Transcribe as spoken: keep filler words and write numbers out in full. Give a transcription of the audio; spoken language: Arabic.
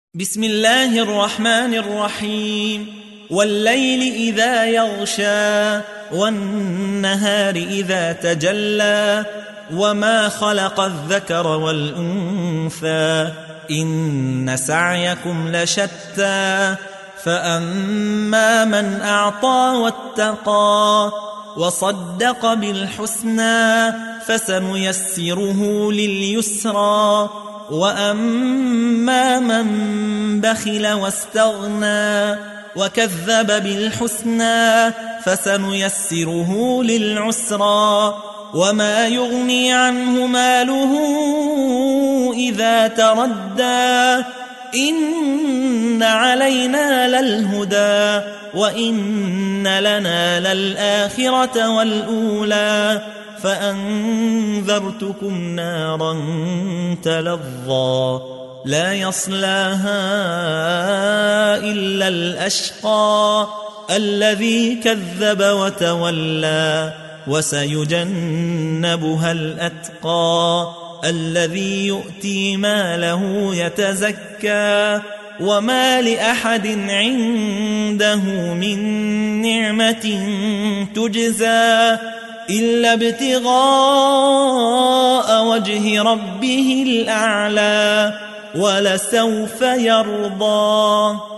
بسم الله الرحمن الرحيم والليل إذا يغشى والنهار إذا تجلى وما خلق الذكر والأنثى إن سعيكم لشتى فأما من أعطى واتقى وصدق بالحسنى فسنيسره لليسرى وأما من بخل واستغنى وكذب بالحسنى فسنيسره للعسرى وما يغني عنه ماله إذا تردى إن علينا للهدى وإن لنا للآخرة والأولى فأنذرتكم نارا تلظى لا يصلاها إلا الأشقى الذي كذب وتولى وسيجنبها الأتقى الذي يؤتي ماله يتزكى وما لأحد عنده من نعمة تجزى إلا ابتغاء وجه ربه الأعلى ولسوف يرضى.